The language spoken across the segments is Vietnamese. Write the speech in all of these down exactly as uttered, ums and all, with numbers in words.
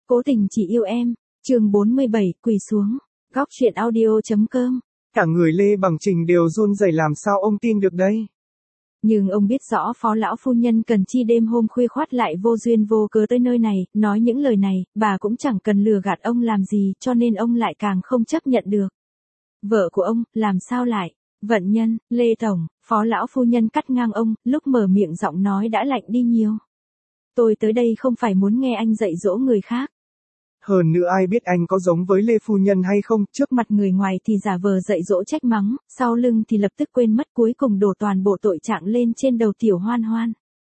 Cố tình chỉ yêu em, chương bốn mươi bảy, quỳ xuống, góc truyện audio.com. Cả người Lê Bằng Trình đều run rẩy, làm sao ông tin được đây? Nhưng ông biết rõ phó lão phu nhân cần chi đêm hôm khuya khoắt lại vô duyên vô cớ tới nơi này, nói những lời này, bà cũng chẳng cần lừa gạt ông làm gì, cho nên ông lại càng không chấp nhận được. Vợ của ông, làm sao lại? Vận Nhân, Lê Tổng, phó lão phu nhân cắt ngang ông, lúc mở miệng giọng nói đã lạnh đi nhiều. Tôi tới đây không phải muốn nghe anh dạy dỗ người khác. Hơn nữa ai biết anh có giống với Lê Phu Nhân hay không, trước mặt người ngoài thì giả vờ dạy dỗ trách mắng, sau lưng thì lập tức quên mất, cuối cùng đổ toàn bộ tội trạng lên trên đầu Tiểu Hoan Hoan.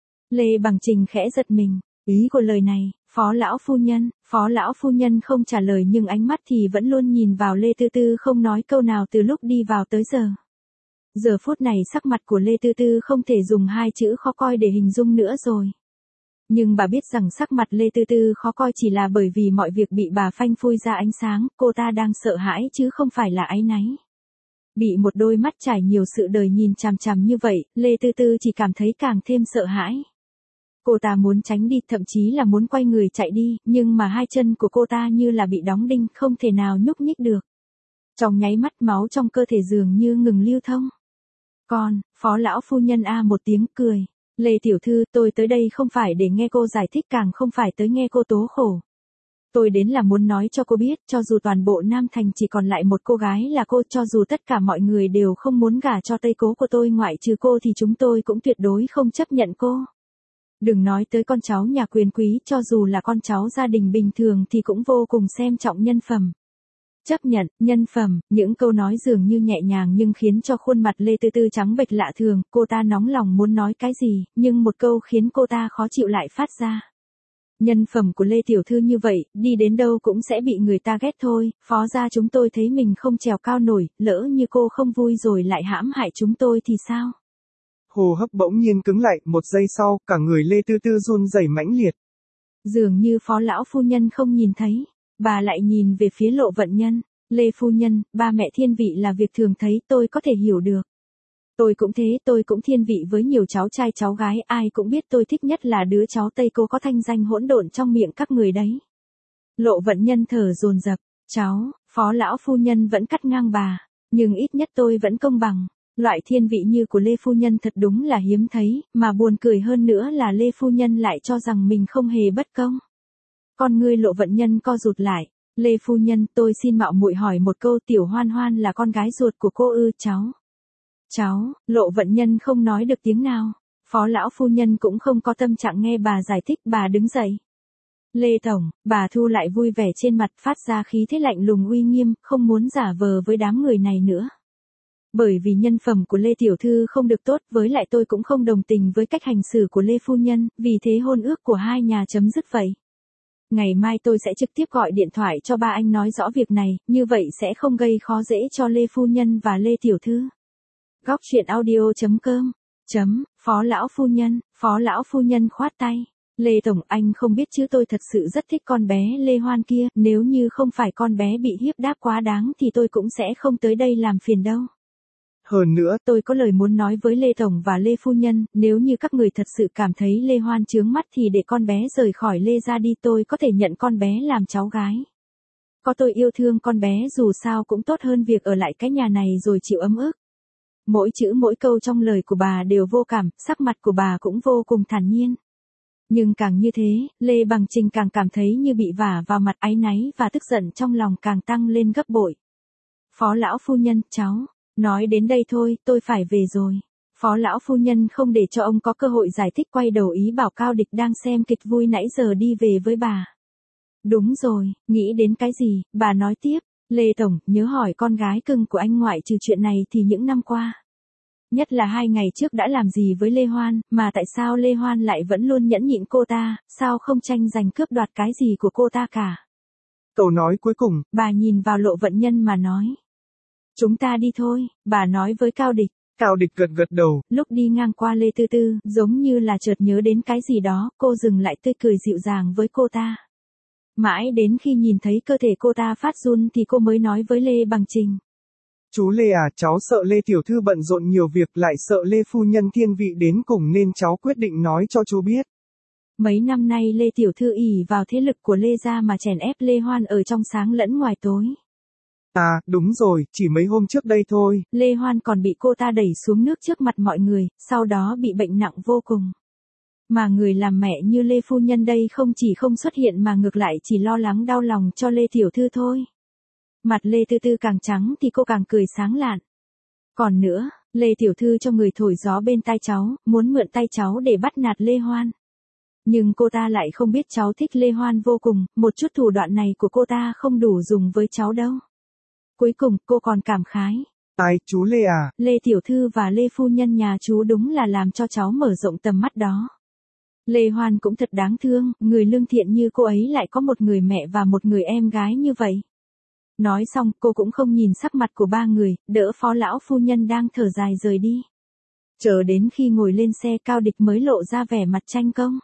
Lê Bằng Trình khẽ giật mình, ý của lời này, phó lão phu nhân, phó lão phu nhân không trả lời nhưng ánh mắt thì vẫn luôn nhìn vào Lê Tư Tư không nói câu nào từ lúc đi vào tới giờ. Giờ phút này sắc mặt của Lê Tư Tư không thể dùng hai chữ khó coi để hình dung nữa rồi. Nhưng bà biết rằng sắc mặt Lê Tư Tư khó coi chỉ là bởi vì mọi việc bị bà phanh phui ra ánh sáng, cô ta đang sợ hãi chứ không phải là áy náy. Bị một đôi mắt trải nhiều sự đời nhìn chằm chằm như vậy, Lê Tư Tư chỉ cảm thấy càng thêm sợ hãi. Cô ta muốn tránh đi, thậm chí là muốn quay người chạy đi, nhưng mà hai chân của cô ta như là bị đóng đinh, không thể nào nhúc nhích được. Trong nháy mắt máu trong cơ thể dường như ngừng lưu thông. Con, phó lão phu nhân a một tiếng cười. Lê tiểu thư, tôi tới đây không phải để nghe cô giải thích, càng không phải tới nghe cô tố khổ. Tôi đến là muốn nói cho cô biết, cho dù toàn bộ Nam Thành chỉ còn lại một cô gái là cô, cho dù tất cả mọi người đều không muốn gả cho Tây Cố của tôi ngoại trừ cô thì chúng tôi cũng tuyệt đối không chấp nhận cô. Đừng nói tới con cháu nhà quyền quý, cho dù là con cháu gia đình bình thường thì cũng vô cùng xem trọng nhân phẩm. Chấp nhận, nhân phẩm, những câu nói dường như nhẹ nhàng nhưng khiến cho khuôn mặt Lê Tư Tư trắng bệch lạ thường, cô ta nóng lòng muốn nói cái gì, nhưng một câu khiến cô ta khó chịu lại phát ra. Nhân phẩm của Lê Tiểu Thư như vậy, đi đến đâu cũng sẽ bị người ta ghét thôi, phó gia chúng tôi thấy mình không trèo cao nổi, lỡ như cô không vui rồi lại hãm hại chúng tôi thì sao? Hô hấp bỗng nhiên cứng lại, một giây sau, cả người Lê Tư Tư run rẩy mãnh liệt. Dường như phó lão phu nhân không nhìn thấy. Bà lại nhìn về phía Lộ Vận Nhân, Lê phu nhân, ba mẹ thiên vị là việc thường thấy, tôi có thể hiểu được. Tôi cũng thế, tôi cũng thiên vị với nhiều cháu trai cháu gái, ai cũng biết tôi thích nhất là đứa cháu Tây Cô có thanh danh hỗn độn trong miệng các người đấy. Lộ Vận Nhân thở dồn dập, cháu, phó lão phu nhân vẫn cắt ngang bà, nhưng ít nhất tôi vẫn công bằng. Loại thiên vị như của Lê phu nhân thật đúng là hiếm thấy, mà buồn cười hơn nữa là Lê phu nhân lại cho rằng mình không hề bất công. Con ngươi Lộ Vận Nhân co rụt lại, Lê phu nhân, tôi xin mạo muội hỏi một câu, Tiểu Hoan Hoan là con gái ruột của cô ư? Cháu. Cháu, Lộ Vận Nhân không nói được tiếng nào. Phó lão phu nhân cũng không có tâm trạng nghe bà giải thích, bà đứng dậy. Lê Tổng, bà thu lại vui vẻ trên mặt, phát ra khí thế lạnh lùng uy nghiêm, không muốn giả vờ với đám người này nữa. Bởi vì nhân phẩm của Lê Tiểu Thư không được tốt, với lại tôi cũng không đồng tình với cách hành xử của Lê phu nhân, vì thế hôn ước của hai nhà chấm dứt vậy. Ngày mai tôi sẽ trực tiếp gọi điện thoại cho ba anh nói rõ việc này, như vậy sẽ không gây khó dễ cho Lê phu nhân và Lê Tiểu Thư. Góc truyện audio.com. Chấm, phó lão phu nhân, phó lão phu nhân khoát tay. Lê Tổng, anh không biết chứ tôi thật sự rất thích con bé Lê Hoan kia, nếu như không phải con bé bị hiếp đáp quá đáng thì tôi cũng sẽ không tới đây làm phiền đâu. Hơn nữa, tôi có lời muốn nói với Lê Tổng và Lê Phu Nhân, nếu như các người thật sự cảm thấy Lê Hoan chướng mắt thì để con bé rời khỏi Lê ra đi, tôi có thể nhận con bé làm cháu gái. Có tôi yêu thương con bé dù sao cũng tốt hơn việc ở lại cái nhà này rồi chịu ấm ức. Mỗi chữ mỗi câu trong lời của bà đều vô cảm, sắc mặt của bà cũng vô cùng thản nhiên. Nhưng càng như thế, Lê Bằng Trình càng cảm thấy như bị vả vào mặt, áy náy và tức giận trong lòng càng tăng lên gấp bội. Phó lão phu nhân, cháu. Nói đến đây thôi, tôi phải về rồi. Phó lão phu nhân không để cho ông có cơ hội giải thích, quay đầu ý bảo Cao Địch đang xem kịch vui nãy giờ đi về với bà. Đúng rồi, nghĩ đến cái gì, bà nói tiếp. Lê Tổng, nhớ hỏi con gái cưng của anh ngoại trừ chuyện này thì những năm qua. Nhất là hai ngày trước đã làm gì với Lê Hoan, mà tại sao Lê Hoan lại vẫn luôn nhẫn nhịn cô ta, sao không tranh giành cướp đoạt cái gì của cô ta cả. Câu nói cuối cùng, bà nhìn vào Lộ Vận Nhân mà nói. Chúng ta đi thôi, bà nói với Cao Địch. Cao Địch gật gật đầu. Lúc đi ngang qua Lê Tư Tư, giống như là chợt nhớ đến cái gì đó, cô dừng lại tươi cười dịu dàng với cô ta. Mãi đến khi nhìn thấy cơ thể cô ta phát run thì cô mới nói với Lê Bằng Trình. Chú Lê à, cháu sợ Lê Tiểu Thư bận rộn nhiều việc, lại sợ Lê Phu Nhân thiên vị đến cùng nên cháu quyết định nói cho chú biết. Mấy năm nay Lê Tiểu Thư ỷ vào thế lực của Lê gia mà chèn ép Lê Hoan ở trong sáng lẫn ngoài tối. À, đúng rồi, chỉ mấy hôm trước đây thôi. Lê Hoan còn bị cô ta đẩy xuống nước trước mặt mọi người, sau đó bị bệnh nặng vô cùng. Mà người làm mẹ như Lê Phu Nhân đây không chỉ không xuất hiện mà ngược lại chỉ lo lắng đau lòng cho Lê Tiểu Thư thôi. Mặt Lê Tư Tư càng trắng thì cô càng cười sáng lạn. Còn nữa, Lê Tiểu Thư cho người thổi gió bên tai cháu, muốn mượn tay cháu để bắt nạt Lê Hoan. Nhưng cô ta lại không biết cháu thích Lê Hoan vô cùng, một chút thủ đoạn này của cô ta không đủ dùng với cháu đâu. Cuối cùng, cô còn cảm khái. Ai, chú Lê à? Lê Tiểu Thư và Lê Phu Nhân nhà chú đúng là làm cho cháu mở rộng tầm mắt đó. Lê Hoan cũng thật đáng thương, người lương thiện như cô ấy lại có một người mẹ và một người em gái như vậy. Nói xong, cô cũng không nhìn sắc mặt của ba người, đỡ Phó lão phu nhân đang thở dài rời đi. Chờ đến khi ngồi lên xe Cao Địch mới lộ ra vẻ mặt tranh công.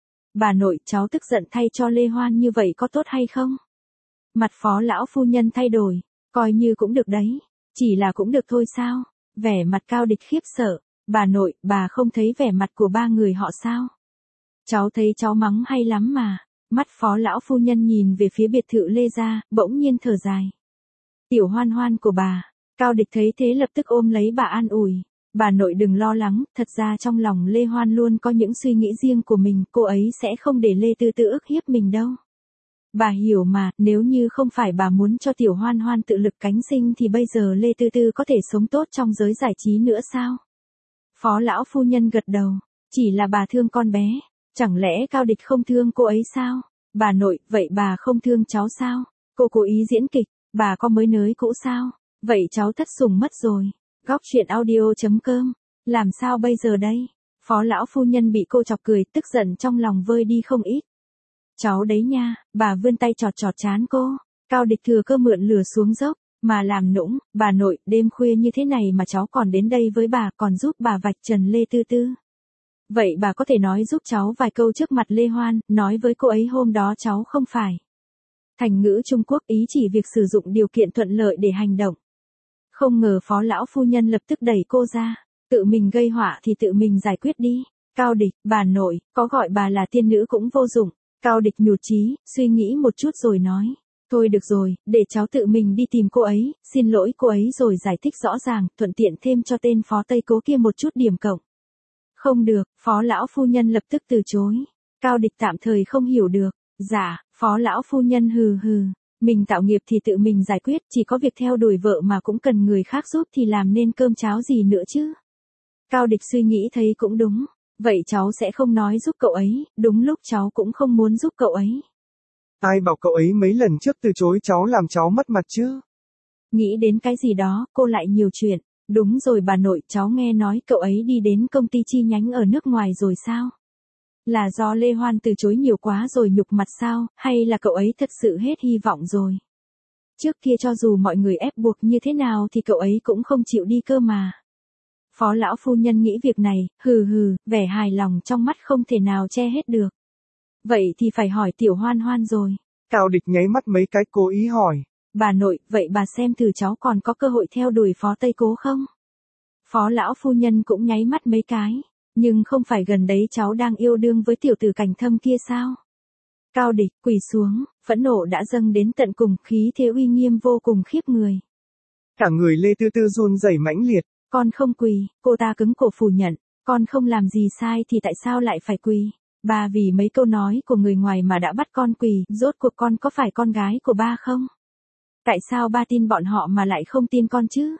Bà nội, cháu tức giận thay cho Lê Hoan như vậy có tốt hay không? Mặt Phó lão phu nhân thay đổi, coi như cũng được đấy, chỉ là cũng được thôi sao? Vẻ mặt Cao Địch khiếp sợ, bà nội, bà không thấy vẻ mặt của ba người họ sao? Cháu thấy cháu mắng hay lắm mà. Mắt Phó lão phu nhân nhìn về phía biệt thự Lê gia, bỗng nhiên thở dài. Tiểu Hoan Hoan của bà. Cao Địch thấy thế lập tức ôm lấy bà an ủi. Bà nội đừng lo lắng, thật ra trong lòng Lê Hoan luôn có những suy nghĩ riêng của mình, cô ấy sẽ không để Lê Tư Tư ức hiếp mình đâu. Bà hiểu mà, nếu như không phải bà muốn cho Tiểu Hoan Hoan tự lực cánh sinh thì bây giờ Lê Tư Tư có thể sống tốt trong giới giải trí nữa sao? Phó lão phu nhân gật đầu, chỉ là bà thương con bé. Chẳng lẽ Cao Địch không thương cô ấy sao? Bà nội, vậy bà không thương cháu sao? Cô cố ý diễn kịch, bà có mới nới cũ sao? Vậy cháu thất sủng mất rồi. Góc truyện audio chấm com. Làm sao bây giờ đây? Phó lão phu nhân bị cô chọc cười, tức giận trong lòng vơi đi không ít. Cháu đấy nha, bà vươn tay chọt chọt trán cô. Cao Địch thừa cơ mượn lửa xuống dốc, mà làm nũng, bà nội, đêm khuya như thế này mà cháu còn đến đây với bà, còn giúp bà vạch trần Lê Tư Tư. Vậy bà có thể nói giúp cháu vài câu trước mặt Lê Hoan, nói với cô ấy hôm đó cháu không phải. Thành ngữ Trung Quốc ý chỉ việc sử dụng điều kiện thuận lợi để hành động. Không ngờ Phó lão phu nhân lập tức đẩy cô ra, tự mình gây họa thì tự mình giải quyết đi. Cao Địch, bà nội, có gọi bà là tiên nữ cũng vô dụng. Cao Địch nhụt chí, suy nghĩ một chút rồi nói. Thôi được rồi, để cháu tự mình đi tìm cô ấy, xin lỗi cô ấy rồi giải thích rõ ràng, thuận tiện thêm cho tên Phó Tây Cố kia một chút điểm cộng. Không được, Phó lão phu nhân lập tức từ chối. Cao Địch tạm thời không hiểu được. Dạ, Phó lão phu nhân hừ hừ. Mình tạo nghiệp thì tự mình giải quyết, chỉ có việc theo đuổi vợ mà cũng cần người khác giúp thì làm nên cơm cháo gì nữa chứ. Cao Địch suy nghĩ thấy cũng đúng. Vậy cháu sẽ không nói giúp cậu ấy, đúng lúc cháu cũng không muốn giúp cậu ấy. Ai bảo cậu ấy mấy lần trước từ chối cháu làm cháu mất mặt chứ? Nghĩ đến cái gì đó, cô lại nhiều chuyện. Đúng rồi bà nội, cháu nghe nói cậu ấy đi đến công ty chi nhánh ở nước ngoài rồi sao? Là do Lê Hoan từ chối nhiều quá rồi nhục mặt sao, hay là cậu ấy thật sự hết hy vọng rồi? Trước kia cho dù mọi người ép buộc như thế nào thì cậu ấy cũng không chịu đi cơ mà. Phó lão phu nhân nghĩ việc này, hừ hừ, vẻ hài lòng trong mắt không thể nào che hết được. Vậy thì phải hỏi Tiểu Hoan Hoan rồi. Cao Địch nháy mắt mấy cái cố ý hỏi. Bà nội, vậy bà xem thử cháu còn có cơ hội theo đuổi Phó Tây Cố không? Phó lão phu nhân cũng nháy mắt mấy cái. Nhưng không phải gần đấy cháu đang yêu đương với tiểu tử Cảnh Thâm kia sao? Cao Địch quỳ xuống, phẫn nộ đã dâng đến tận cùng, khí thế uy nghiêm vô cùng khiếp người. Cả người Lê Tư Tư run rẩy mãnh liệt. Con không quỳ, cô ta cứng cổ phủ nhận. Con không làm gì sai thì tại sao lại phải quỳ? Ba vì mấy câu nói của người ngoài mà đã bắt con quỳ, rốt cuộc con có phải con gái của ba không? Tại sao ba tin bọn họ mà lại không tin con chứ?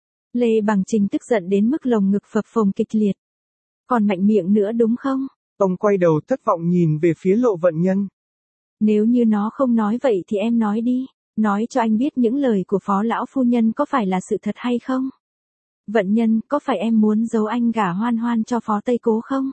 Lê Bằng Trình tức giận đến mức lồng ngực phập phồng kịch liệt. Còn mạnh miệng nữa đúng không? Ông quay đầu thất vọng nhìn về phía Lộ Vận Nhân. Nếu như nó không nói vậy thì em nói đi, nói cho anh biết những lời của Phó lão phu nhân có phải là sự thật hay không? Vận Nhân, có phải em muốn giấu anh gả Hoan Hoan cho Phó Tây Cố không?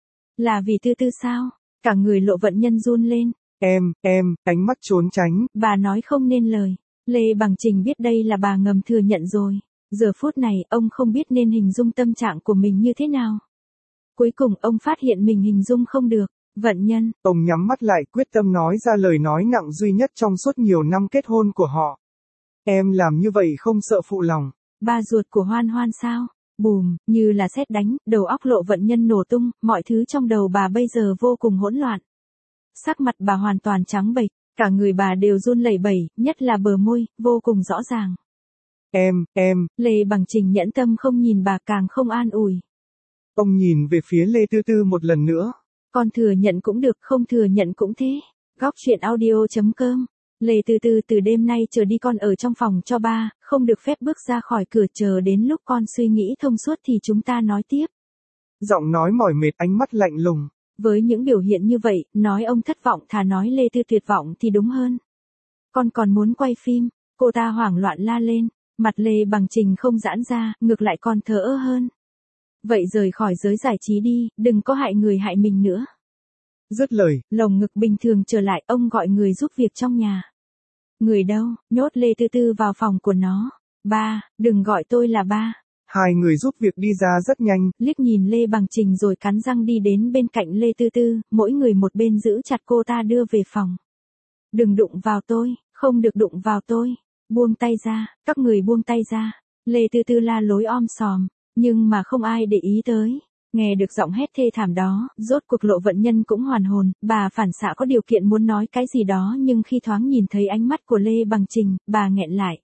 Là vì Tư Tư sao? Cả người Lộ Vận Nhân run lên. Em, em, ánh mắt trốn tránh. Bà nói không nên lời. Lê Bằng Trình biết đây là bà ngầm thừa nhận rồi. Giờ phút này, ông không biết nên hình dung tâm trạng của mình như thế nào. Cuối cùng ông phát hiện mình hình dung không được. Vận Nhân. Ông nhắm mắt lại quyết tâm nói ra lời nói nặng duy nhất trong suốt nhiều năm kết hôn của họ. Em làm như vậy không sợ phụ lòng. Ba ruột của Hoan Hoan sao? Bùm, như là sét đánh, đầu óc Lộ Vận Nhân nổ tung, mọi thứ trong đầu bà bây giờ vô cùng hỗn loạn. Sắc mặt bà hoàn toàn trắng bệch, cả người bà đều run lẩy bẩy, nhất là bờ môi, vô cùng rõ ràng. Em, em. Lê Bằng Trình nhẫn tâm không nhìn bà càng không an ủi. Ông nhìn về phía Lê Tư Tư một lần nữa. Con thừa nhận cũng được, không thừa nhận cũng thế. Góc truyện audio chấm com. Lê Tư Tư từ đêm nay trở đi con ở trong phòng cho ba, không được phép bước ra khỏi cửa, chờ đến lúc con suy nghĩ thông suốt thì chúng ta nói tiếp. Giọng nói mỏi mệt, ánh mắt lạnh lùng. Với những biểu hiện như vậy, nói ông thất vọng thà nói Lê Tư tuyệt vọng thì đúng hơn. Con còn muốn quay phim, cô ta hoảng loạn la lên, mặt Lê Bằng Trình không giãn ra, ngược lại còn thờ ơ hơn. Vậy rời khỏi giới giải trí đi, đừng có hại người hại mình nữa. Dứt lời, lồng ngực bình thường trở lại, ông gọi người giúp việc trong nhà. Người đâu, nhốt Lê Tư Tư vào phòng của nó. Ba, đừng gọi tôi là ba. Hai người giúp việc đi ra rất nhanh. Liếc nhìn Lê Bằng Trình rồi cắn răng đi đến bên cạnh Lê Tư Tư, mỗi người một bên giữ chặt cô ta đưa về phòng. Đừng đụng vào tôi, không được đụng vào tôi. Buông tay ra, các người buông tay ra. Lê Tư Tư la lối om sòm, nhưng mà không ai để ý tới. Nghe được giọng hét thê thảm đó, rốt cuộc Lộ Vận Nhân cũng hoàn hồn, bà phản xạ có điều kiện muốn nói cái gì đó nhưng khi thoáng nhìn thấy ánh mắt của Lê Bằng Trình, bà nghẹn lại.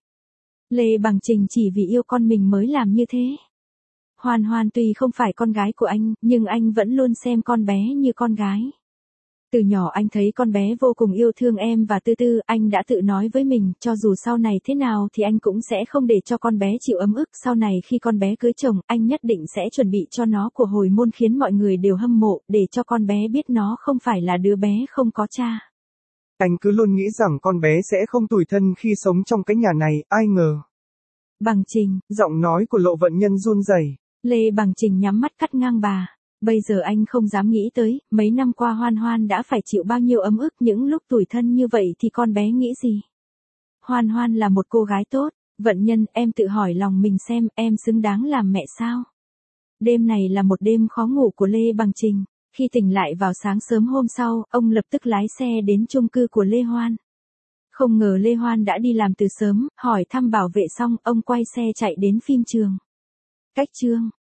Lê Bằng Trình chỉ vì yêu con mình mới làm như thế. Hoan Hoan tuy không phải con gái của anh, nhưng anh vẫn luôn xem con bé như con gái. Từ nhỏ anh thấy con bé vô cùng yêu thương em và Tư Tư, anh đã tự nói với mình, cho dù sau này thế nào thì anh cũng sẽ không để cho con bé chịu ấm ức, sau này khi con bé cưới chồng, anh nhất định sẽ chuẩn bị cho nó của hồi môn khiến mọi người đều hâm mộ, để cho con bé biết nó không phải là đứa bé không có cha. Anh cứ luôn nghĩ rằng con bé sẽ không tủi thân khi sống trong cái nhà này, ai ngờ. Bằng Trình, giọng nói của Lộ Vận Nhân run rẩy. Lê Bằng Trình nhắm mắt cắt ngang bà. Bây giờ anh không dám nghĩ tới, mấy năm qua Hoan Hoan đã phải chịu bao nhiêu ấm ức, những lúc tủi thân như vậy thì con bé nghĩ gì? Hoan Hoan là một cô gái tốt, Vận Nhân, em tự hỏi lòng mình xem, em xứng đáng làm mẹ sao? Đêm này là một đêm khó ngủ của Lê Bằng Trình. Khi tỉnh lại vào sáng sớm hôm sau, ông lập tức lái xe đến chung cư của Lê Hoan. Không ngờ Lê Hoan đã đi làm từ sớm, hỏi thăm bảo vệ xong, ông quay xe chạy đến phim trường. Cách chương